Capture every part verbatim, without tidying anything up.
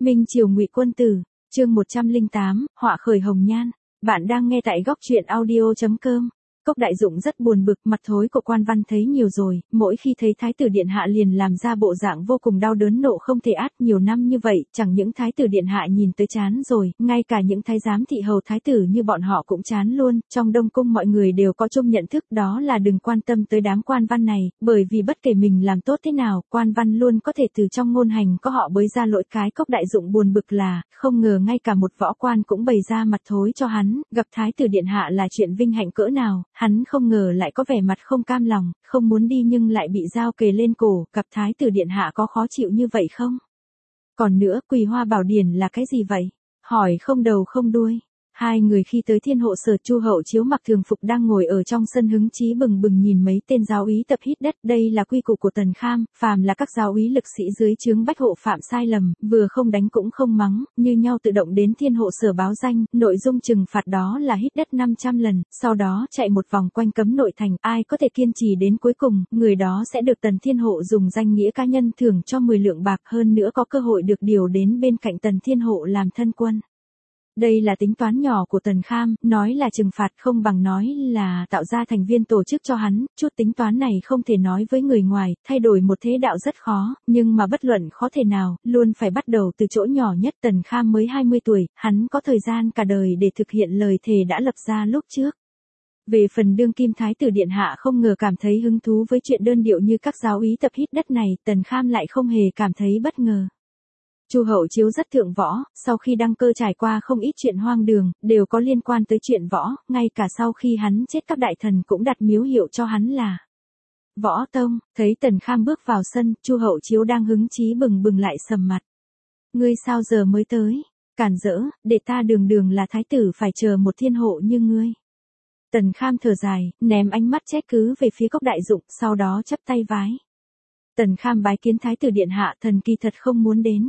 Minh Triều Ngụy Quân Tử, chương một trăm lẻ tám, họa khởi hồng nhan. Bạn đang nghe tại góc truyện audio chấm com. Cốc Đại Dụng rất buồn bực, mặt thối của quan văn thấy nhiều rồi, mỗi khi thấy thái tử điện hạ liền làm ra bộ dạng vô cùng đau đớn nộ không thể át. Nhiều năm như vậy, chẳng những thái tử điện hạ nhìn tới chán rồi, ngay cả những thái giám thị hầu thái tử như bọn họ cũng chán luôn. Trong Đông Cung mọi người đều có chung nhận thức, đó là đừng quan tâm tới đám quan văn này, bởi vì bất kể mình làm tốt thế nào, quan văn luôn có thể từ trong ngôn hành có họ bới ra lỗi. Cái Cốc Đại Dụng buồn bực là, không ngờ ngay cả một võ quan cũng bày ra mặt thối cho hắn, gặp thái tử điện hạ là chuyện vinh hạnh cỡ nào. Hắn không ngờ lại có vẻ mặt không cam lòng, không muốn đi nhưng lại bị dao kề lên cổ, gặp thái tử điện hạ có khó chịu như vậy không? Còn nữa, Quỳ Hoa Bảo Điển là cái gì vậy? Hỏi không đầu không đuôi. Hai người khi tới Thiên Hộ Sở, Chu Hậu Chiếu mặc thường phục đang ngồi ở trong sân hứng chí bừng bừng nhìn mấy tên giáo úy tập hít đất. Đây là quy củ của Tần Kham, phàm là các giáo úy lực sĩ dưới trướng Bách Hộ phạm sai lầm, vừa không đánh cũng không mắng, như nhau tự động đến Thiên Hộ Sở báo danh. Nội dung trừng phạt đó là hít đất năm trăm lần, sau đó chạy một vòng quanh cấm nội thành. Ai có thể kiên trì đến cuối cùng, người đó sẽ được Tần Thiên Hộ dùng danh nghĩa cá nhân thưởng cho mười lượng bạc, hơn nữa có cơ hội được điều đến bên cạnh Tần Thiên Hộ làm thân quân. Đây là tính toán nhỏ của Tần Kham, nói là trừng phạt không bằng nói là tạo ra thành viên tổ chức cho hắn. Chút tính toán này không thể nói với người ngoài, thay đổi một thế đạo rất khó, nhưng mà bất luận khó thể nào, luôn phải bắt đầu từ chỗ nhỏ nhất. Tần Kham mới hai mươi tuổi, hắn có thời gian cả đời để thực hiện lời thề đã lập ra lúc trước. Về phần đương kim thái tử điện hạ không ngờ cảm thấy hứng thú với chuyện đơn điệu như các giáo úy tập hít đất này, Tần Kham lại không hề cảm thấy bất ngờ. Chu Hậu Chiếu rất thượng võ, sau khi đăng cơ trải qua không ít chuyện hoang đường, đều có liên quan tới chuyện võ, ngay cả sau khi hắn chết các đại thần cũng đặt miếu hiệu cho hắn là Võ Tông. Thấy Tần Kham bước vào sân, Chu Hậu Chiếu đang hứng chí bừng bừng lại sầm mặt. Ngươi sao giờ mới tới? Cản rỡ, để ta đường đường là thái tử phải chờ một thiên hộ như ngươi. Tần Kham thở dài, ném ánh mắt trách cứ về phía Cốc Đại Dụng, sau đó chắp tay vái. Tần Kham bái kiến thái tử điện hạ, thần kỳ thật không muốn đến.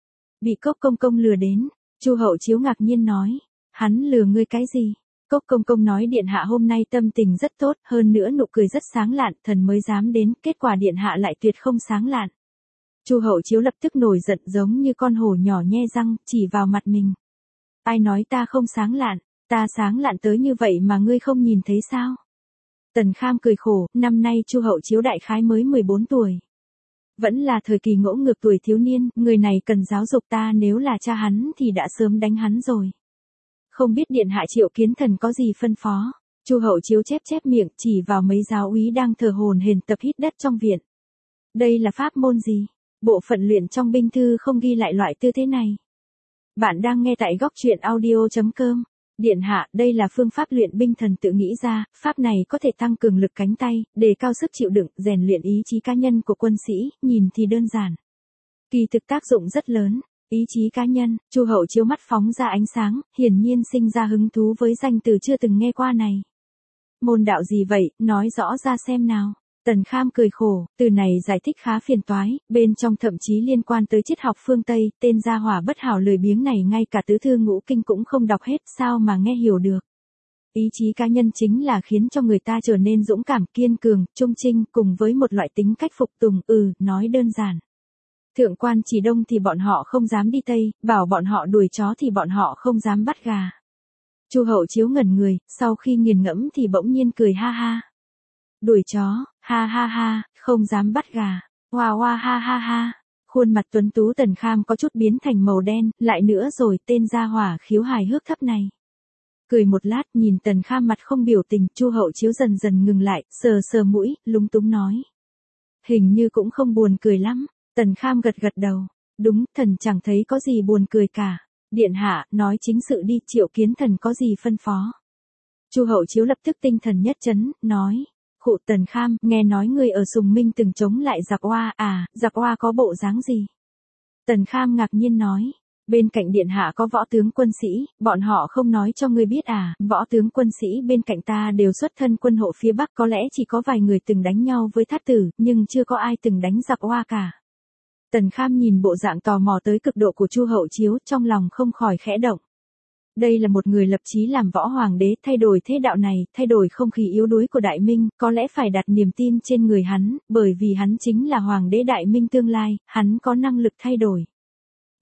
Bị Cốc công công lừa đến. Chu Hậu Chiếu ngạc nhiên nói, hắn lừa ngươi cái gì? Cốc công công nói điện hạ hôm nay tâm tình rất tốt, hơn nữa nụ cười rất sáng lạn, thần mới dám đến, kết quả điện hạ lại tuyệt không sáng lạn. Chu Hậu Chiếu lập tức nổi giận giống như con hổ nhỏ nhe răng, chỉ vào mặt mình. Ai nói ta không sáng lạn, ta sáng lạn tới như vậy mà ngươi không nhìn thấy sao? Tần Kham cười khổ, năm nay Chu Hậu Chiếu đại khái mới mười bốn tuổi. Vẫn là thời kỳ ngỗ ngược tuổi thiếu niên, người này cần giáo dục, ta nếu là cha hắn thì đã sớm đánh hắn rồi. Không biết điện hạ Triệu Kiến Thần có gì phân phó? Chu Hậu Chiếu chép chép miệng, chỉ vào mấy giáo úy đang thờ hồn hển tập hít đất trong viện. Đây là pháp môn gì? Bộ phận luyện trong binh thư không ghi lại loại tư thế này. Bạn đang nghe tại góc truyện audio chấm com. Điện hạ, đây là phương pháp luyện binh thần tự nghĩ ra, pháp này có thể tăng cường lực cánh tay, đề cao sức chịu đựng, rèn luyện ý chí cá nhân của quân sĩ, nhìn thì đơn giản. Kỳ thực tác dụng rất lớn, ý chí cá nhân. Chu Hậu Chiếu mắt phóng ra ánh sáng, hiển nhiên sinh ra hứng thú với danh từ chưa từng nghe qua này. Môn đạo gì vậy, nói rõ ra xem nào. Tần Kham cười khổ, từ này giải thích khá phiền toái, bên trong thậm chí liên quan tới triết học phương Tây, tên gia hỏa bất hảo lười biếng này ngay cả tứ thư ngũ kinh cũng không đọc hết, sao mà nghe hiểu được. Ý chí cá nhân chính là khiến cho người ta trở nên dũng cảm, kiên cường, trung trinh, cùng với một loại tính cách phục tùng, ừ, nói đơn giản. Thượng quan chỉ đông thì bọn họ không dám đi Tây, bảo bọn họ đuổi chó thì bọn họ không dám bắt gà. Chu Hậu Chiếu ngẩn người, sau khi nghiền ngẫm thì bỗng nhiên cười ha ha. Đuổi chó, ha ha ha, không dám bắt gà, hoa hoa ha ha ha. Khuôn mặt tuấn tú Tần Kham có chút biến thành màu đen, lại nữa rồi tên gia hỏa khiếu hài hước thấp này. Cười một lát nhìn Tần Kham mặt không biểu tình, Chu Hậu Chiếu dần dần ngừng lại, sờ sờ mũi, lúng túng nói. Hình như cũng không buồn cười lắm. Tần Kham gật gật đầu, đúng, thần chẳng thấy có gì buồn cười cả. Điện hạ, nói chính sự đi, Triệu Kiến Thần có gì phân phó? Chu Hậu Chiếu lập tức tinh thần nhất chấn, nói. Khụ Tần Kham, nghe nói ngươi ở Sùng Minh từng chống lại giặc Oa, à, giặc Oa có bộ dáng gì? Tần Kham ngạc nhiên nói, bên cạnh điện hạ có võ tướng quân sĩ, bọn họ không nói cho ngươi biết à? Võ tướng quân sĩ bên cạnh ta đều xuất thân quân hộ phía Bắc, có lẽ chỉ có vài người từng đánh nhau với Thát Tử, nhưng chưa có ai từng đánh giặc Oa cả. Tần Kham nhìn bộ dạng tò mò tới cực độ của Chu Hậu Chiếu, trong lòng không khỏi khẽ động. Đây là một người lập chí làm võ hoàng đế, thay đổi thế đạo này, thay đổi không khí yếu đuối của Đại Minh, có lẽ phải đặt niềm tin trên người hắn, bởi vì hắn chính là hoàng đế Đại Minh tương lai, hắn có năng lực thay đổi.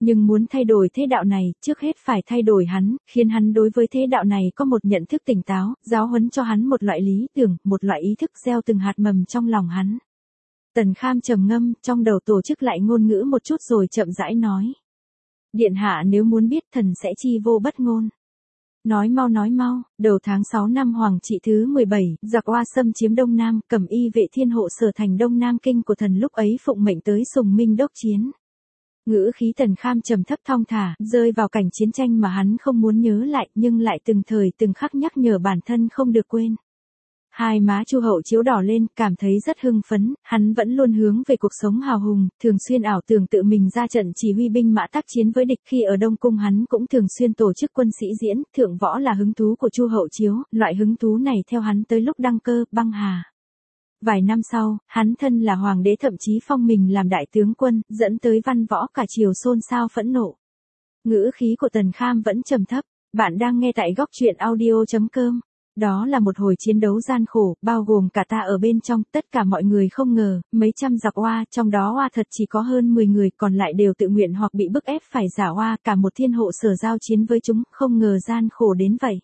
Nhưng muốn thay đổi thế đạo này, trước hết phải thay đổi hắn, khiến hắn đối với thế đạo này có một nhận thức tỉnh táo, giáo huấn cho hắn một loại lý tưởng, một loại ý thức gieo từng hạt mầm trong lòng hắn. Tần Kham trầm ngâm, trong đầu tổ chức lại ngôn ngữ một chút rồi chậm rãi nói. Điện hạ nếu muốn biết thần sẽ chi vô bất ngôn. Nói mau nói mau, đầu tháng sáu năm Hoàng trị thứ mười bảy, giặc Oa xâm chiếm Đông Nam, Cẩm Y vệ thiên hộ sở thành Đông Nam kinh của thần lúc ấy phụng mệnh tới Sùng Minh đốc chiến. Ngữ khí Tần Kham trầm thấp thong thả, rơi vào cảnh chiến tranh mà hắn không muốn nhớ lại, nhưng lại từng thời từng khắc nhắc nhở bản thân không được quên. Hai má Chu Hậu Chiếu đỏ lên, cảm thấy rất hưng phấn, hắn vẫn luôn hướng về cuộc sống hào hùng, thường xuyên ảo tưởng tự mình ra trận chỉ huy binh mã tác chiến với địch. Khi ở Đông Cung hắn cũng thường xuyên tổ chức quân sĩ diễn, thượng võ là hứng thú của Chu Hậu Chiếu, loại hứng thú này theo hắn tới lúc đăng cơ, băng hà. Vài năm sau, hắn thân là hoàng đế thậm chí phong mình làm đại tướng quân, dẫn tới văn võ cả triều xôn xao phẫn nộ. Ngữ khí của Tần Kham vẫn trầm thấp, bạn đang nghe tại góc truyện audio chấm com. Đó là một hồi chiến đấu gian khổ, bao gồm cả ta ở bên trong, tất cả mọi người không ngờ, mấy trăm giặc Oa, trong đó Oa thật chỉ có hơn mười người, còn lại đều tự nguyện hoặc bị bức ép phải giả Oa, cả một thiên hộ sở giao chiến với chúng, không ngờ gian khổ đến vậy.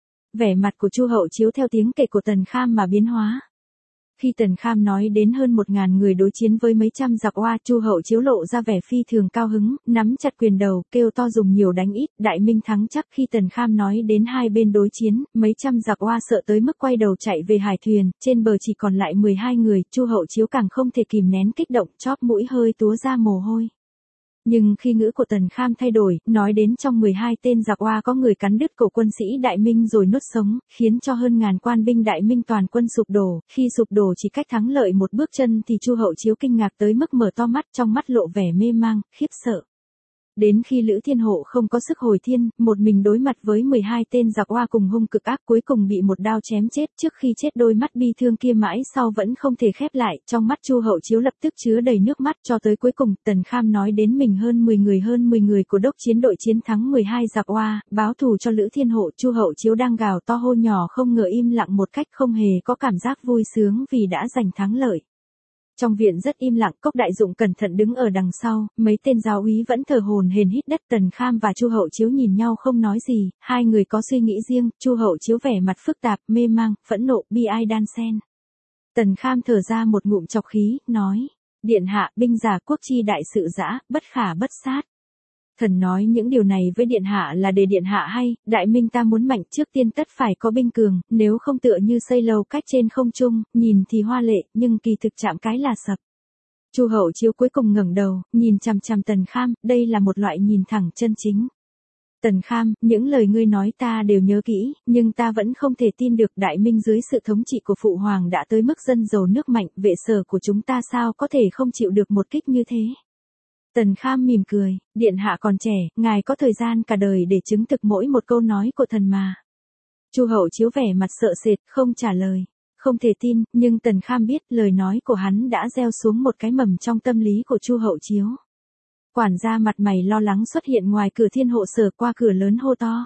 Vẻ mặt của Chu Hậu Chiếu theo tiếng kể của Tần Kham mà biến hóa. Khi Tần Kham nói đến hơn một ngàn người đối chiến với mấy trăm giặc Oa, Chu Hậu Chiếu lộ ra vẻ phi thường cao hứng, nắm chặt quyền đầu, kêu to dùng nhiều đánh ít, đại minh thắng chắc. Khi Tần Kham nói đến hai bên đối chiến, mấy trăm giặc Oa sợ tới mức quay đầu chạy về hải thuyền, trên bờ chỉ còn lại mười hai người, Chu Hậu Chiếu càng không thể kìm nén kích động, chóp mũi hơi túa ra mồ hôi. Nhưng khi ngữ của Tần Kham thay đổi, nói đến trong mười hai tên giặc Oa có người cắn đứt cổ quân sĩ Đại Minh rồi nuốt sống, khiến cho hơn ngàn quan binh Đại Minh toàn quân sụp đổ, khi sụp đổ chỉ cách thắng lợi một bước chân thì Chu Hậu Chiếu kinh ngạc tới mức mở to mắt, trong mắt lộ vẻ mê mang, khiếp sợ. Đến khi Lữ Thiên Hộ không có sức hồi thiên, một mình đối mặt với mười hai tên giặc Oa cùng hung cực ác, cuối cùng bị một đao chém chết. Trước khi chết đôi mắt bi thương kia mãi sau vẫn không thể khép lại, trong mắt Chu Hậu Chiếu lập tức chứa đầy nước mắt. Cho tới cuối cùng, Tần Kham nói đến mình hơn mười người hơn mười người của đốc chiến đội chiến thắng mười hai giặc Oa, báo thù cho Lữ Thiên Hộ. Chu Hậu Chiếu đang gào to hô nhỏ không ngờ im lặng một cách không hề có cảm giác vui sướng vì đã giành thắng lợi. Trong viện rất im lặng, Cốc Đại Dụng cẩn thận đứng ở đằng sau, mấy tên giáo úy vẫn thở hổn hển hít đất. Tần Kham và Chu Hậu Chiếu nhìn nhau không nói gì, hai người có suy nghĩ riêng. Chu Hậu Chiếu vẻ mặt phức tạp, mê mang, phẫn nộ, bi ai đan xen. Tần Kham thở ra một ngụm trọc khí, nói: Điện hạ, binh giả quốc chi đại sự dã, bất khả bất sát. Thần nói những điều này với điện hạ là để điện hạ hay, Đại Minh ta muốn mạnh trước tiên tất phải có binh cường, nếu không tựa như xây lầu cách trên không trung, nhìn thì hoa lệ, nhưng kỳ thực chạm cái là sập. Chu Hậu Chiếu cuối cùng ngẩng đầu, nhìn chằm chằm Tần Kham, đây là một loại nhìn thẳng chân chính. Tần Kham, những lời ngươi nói ta đều nhớ kỹ, nhưng ta vẫn không thể tin được Đại Minh dưới sự thống trị của Phụ Hoàng đã tới mức dân giàu nước mạnh, vệ sở của chúng ta sao có thể không chịu được một kích như thế. Tần Kham mỉm cười, điện hạ còn trẻ, ngài có thời gian cả đời để chứng thực mỗi một câu nói của thần mà. Chu Hậu Chiếu vẻ mặt sợ sệt, không trả lời, không thể tin, nhưng Tần Kham biết lời nói của hắn đã gieo xuống một cái mầm trong tâm lý của Chu Hậu Chiếu. Quản gia mặt mày lo lắng xuất hiện ngoài cửa thiên hộ sở, qua cửa lớn hô to: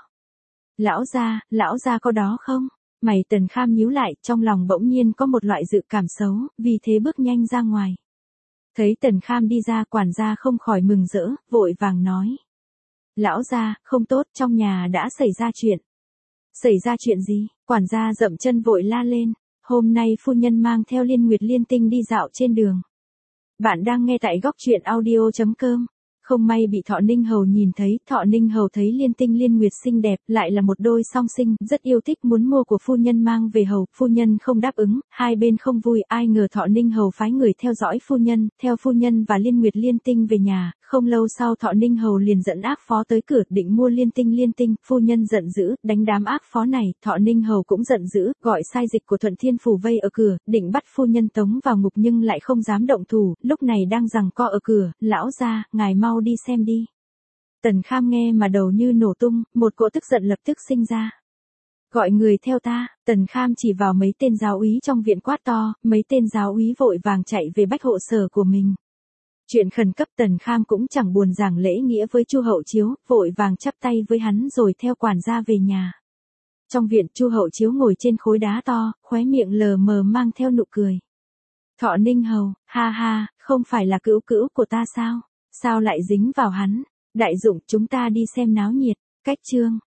Lão gia, lão gia có đó không? Mày Tần Kham nhíu lại, trong lòng bỗng nhiên có một loại dự cảm xấu, vì thế bước nhanh ra ngoài. Thấy Tần Kham đi ra, quản gia không khỏi mừng rỡ, vội vàng nói: Lão gia, không tốt, trong nhà đã xảy ra chuyện. Xảy ra chuyện gì? Quản gia dậm chân vội la lên: Hôm nay phu nhân mang theo Liên Nguyệt Liên Tinh đi dạo trên đường. Bạn đang nghe tại góc truyện audio chấm com. Không may bị Thọ Ninh Hầu nhìn thấy, Thọ Ninh Hầu thấy Liên Tinh Liên Nguyệt xinh đẹp, lại là một đôi song sinh, rất yêu thích muốn mua của phu nhân mang về hầu, phu nhân không đáp ứng, hai bên không vui, ai ngờ Thọ Ninh Hầu phái người theo dõi phu nhân, theo phu nhân và Liên Nguyệt Liên Tinh về nhà, không lâu sau Thọ Ninh Hầu liền dẫn ác phó tới cửa, định mua Liên Tinh Liên Tinh, phu nhân giận dữ, đánh đám ác phó này, Thọ Ninh Hầu cũng giận dữ, gọi sai dịch của Thuận Thiên Phủ vây ở cửa, định bắt phu nhân tống vào ngục nhưng lại không dám động thủ, lúc này đang giằng co ở cửa, lão gia, ngài mau đi xem đi. Tần Kham nghe mà đầu như nổ tung, một cỗ tức giận lập tức sinh ra. Gọi người theo ta. Tần Kham chỉ vào mấy tên giáo úy trong viện quát to, mấy tên giáo úy vội vàng chạy về bách hộ sở của mình. Chuyện khẩn cấp, Tần Kham cũng chẳng buồn giảng lễ nghĩa với Chu Hậu Chiếu, vội vàng chắp tay với hắn rồi theo quản gia về nhà. Trong viện, Chu Hậu Chiếu ngồi trên khối đá to, khóe miệng lờ mờ mang theo nụ cười. Thọ Ninh Hầu, ha ha, không phải là cữu cữu của ta sao? Sao lại dính vào hắn? Đại dụng chúng ta đi xem náo nhiệt, cách chương.